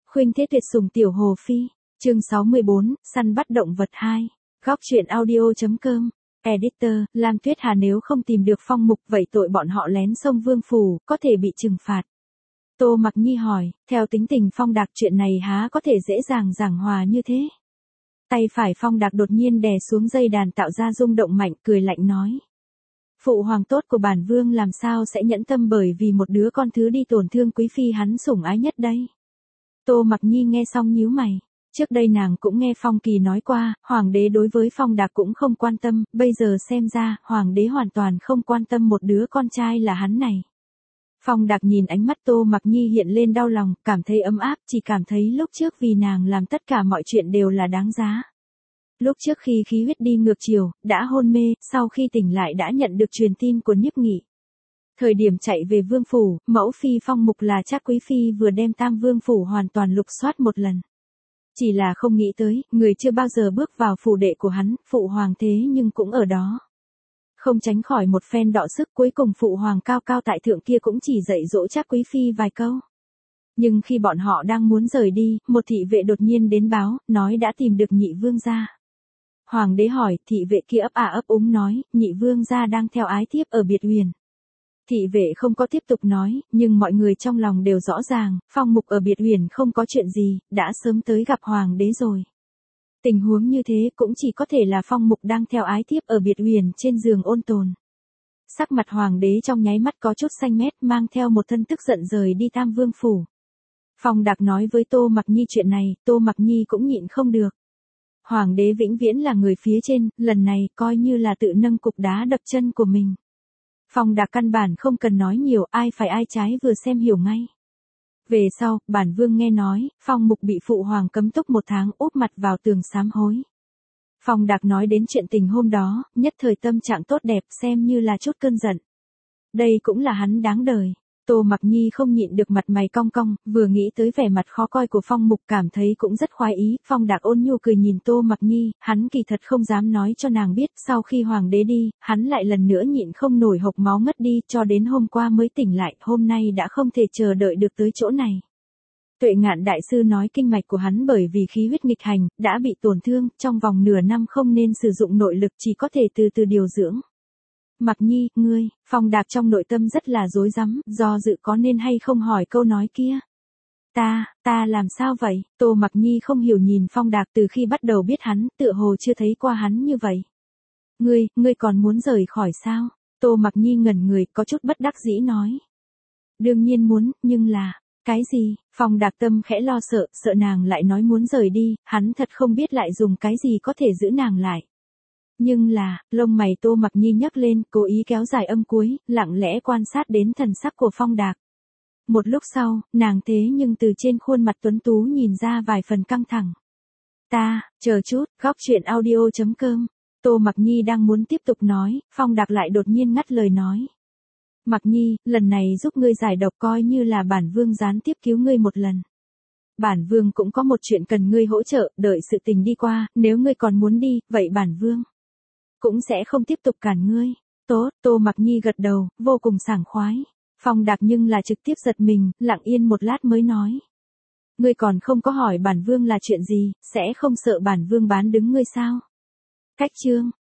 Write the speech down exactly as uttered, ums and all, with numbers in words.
Khuynh Thế Tuyệt Sủng Tiểu Hồ Phi, chương sáu mươi bốn, săn bắt động vật hai. Góc truyện audio.com. Editor, Lam Tuyết Hà nếu không tìm được Phong Mục vậy tội bọn họ lén xông Vương Phủ, có thể bị trừng phạt. Tô Mặc Nhi hỏi, theo tính tình Phong Đạc chuyện này há có thể dễ dàng giảng hòa như thế. Tay phải Phong Đạc đột nhiên đè xuống dây đàn tạo ra rung động mạnh, cười lạnh nói. Phụ hoàng tốt của bản vương làm sao sẽ nhẫn tâm bởi vì một đứa con thứ đi tổn thương quý phi hắn sủng ái nhất đây. Tô Mặc Nhi nghe xong nhíu mày. Trước đây nàng cũng nghe Phong Kỳ nói qua, hoàng đế đối với Phong Đạc cũng không quan tâm, bây giờ xem ra, hoàng đế hoàn toàn không quan tâm một đứa con trai là hắn này. Phong Đạc nhìn ánh mắt Tô Mặc Nhi hiện lên đau lòng, cảm thấy ấm áp, chỉ cảm thấy lúc trước vì nàng làm tất cả mọi chuyện đều là đáng giá. Lúc trước khi khí huyết đi ngược chiều, đã hôn mê, sau khi tỉnh lại đã nhận được truyền tin của Niếp Nghị. Thời điểm chạy về Vương Phủ, mẫu phi Phong Mục là Trác Quý Phi vừa đem Tam Vương Phủ hoàn toàn lục soát một lần. Chỉ là không nghĩ tới, người chưa bao giờ bước vào phủ đệ của hắn, phụ hoàng thế nhưng cũng ở đó. Không tránh khỏi một phen đọ sức, cuối cùng phụ hoàng cao cao tại thượng kia cũng chỉ dạy dỗ Trác Quý Phi vài câu. Nhưng khi bọn họ đang muốn rời đi, một thị vệ đột nhiên đến báo, nói đã tìm được nhị vương gia. Hoàng đế hỏi, thị vệ kia ấp à ấp úng nói, nhị vương gia đang theo ái thiếp ở Biệt Huyền. Thị vệ không có tiếp tục nói, nhưng mọi người trong lòng đều rõ ràng, Phong Mục ở Biệt Huyền không có chuyện gì, đã sớm tới gặp hoàng đế rồi. Tình huống như thế cũng chỉ có thể là Phong Mục đang theo ái thiếp ở Biệt Huyền trên giường ôn tồn. Sắc mặt hoàng đế trong nháy mắt có chút xanh mét, mang theo một thân tức giận rời đi Tam Vương Phủ. Phong Đạc nói với Tô Mặc Nhi chuyện này, Tô Mặc Nhi cũng nhịn không được. Hoàng đế vĩnh viễn là người phía trên, lần này coi như là tự nâng cục đá đập chân của mình. Phong Đạc căn bản không cần nói nhiều, ai phải ai trái vừa xem hiểu ngay. Về sau, bản vương nghe nói, Phong Mục bị phụ hoàng cấm túc một tháng, úp mặt vào tường sám hối. Phong Đạc nói đến chuyện tình hôm đó, nhất thời tâm trạng tốt đẹp, xem như là chút cơn giận. Đây cũng là hắn đáng đời. Tô Mặc Nhi không nhịn được mặt mày cong cong, vừa nghĩ tới vẻ mặt khó coi của Phong Mục cảm thấy cũng rất khoái ý. Phong Đạc ôn nhu cười nhìn Tô Mặc Nhi, hắn kỳ thật không dám nói cho nàng biết, sau khi hoàng đế đi, hắn lại lần nữa nhịn không nổi hộc máu ngất đi, cho đến hôm qua mới tỉnh lại, hôm nay đã không thể chờ đợi được tới chỗ này. Tuệ Ngạn đại sư nói kinh mạch của hắn bởi vì khí huyết nghịch hành, đã bị tổn thương, trong vòng nửa năm không nên sử dụng nội lực, chỉ có thể từ từ điều dưỡng. Mặc Nhi, ngươi, Phong Đạc trong nội tâm rất là rối rắm, do dự có nên hay không hỏi câu nói kia. Ta, ta làm sao vậy? Tô Mặc Nhi không hiểu nhìn Phong Đạc từ khi bắt đầu biết hắn, tựa hồ chưa thấy qua hắn như vậy. Ngươi, ngươi còn muốn rời khỏi sao? Tô Mặc Nhi ngẩn người, có chút bất đắc dĩ nói. Đương nhiên muốn, nhưng là, cái gì? Phong Đạc tâm khẽ lo sợ, sợ nàng lại nói muốn rời đi, hắn thật không biết lại dùng cái gì có thể giữ nàng lại. Nhưng là, lông mày Tô Mặc Nhi nhấc lên, cố ý kéo dài âm cuối, lặng lẽ quan sát đến thần sắc của Phong Đạc. Một lúc sau, nàng thế nhưng từ trên khuôn mặt tuấn tú nhìn ra vài phần căng thẳng. Ta, chờ chút, góc truyện audio.com. Tô Mặc Nhi đang muốn tiếp tục nói, Phong Đạc lại đột nhiên ngắt lời nói. Mặc Nhi, lần này giúp ngươi giải độc coi như là bản vương gián tiếp cứu ngươi một lần. Bản vương cũng có một chuyện cần ngươi hỗ trợ, đợi sự tình đi qua, nếu ngươi còn muốn đi, vậy bản vương cũng sẽ không tiếp tục cản ngươi. Tốt, Tô Mặc Nhi gật đầu, vô cùng sảng khoái. Phong Đạc nhưng là trực tiếp giật mình, lặng yên một lát mới nói. Ngươi còn không có hỏi bản vương là chuyện gì, sẽ không sợ bản vương bán đứng ngươi sao? Cách chương,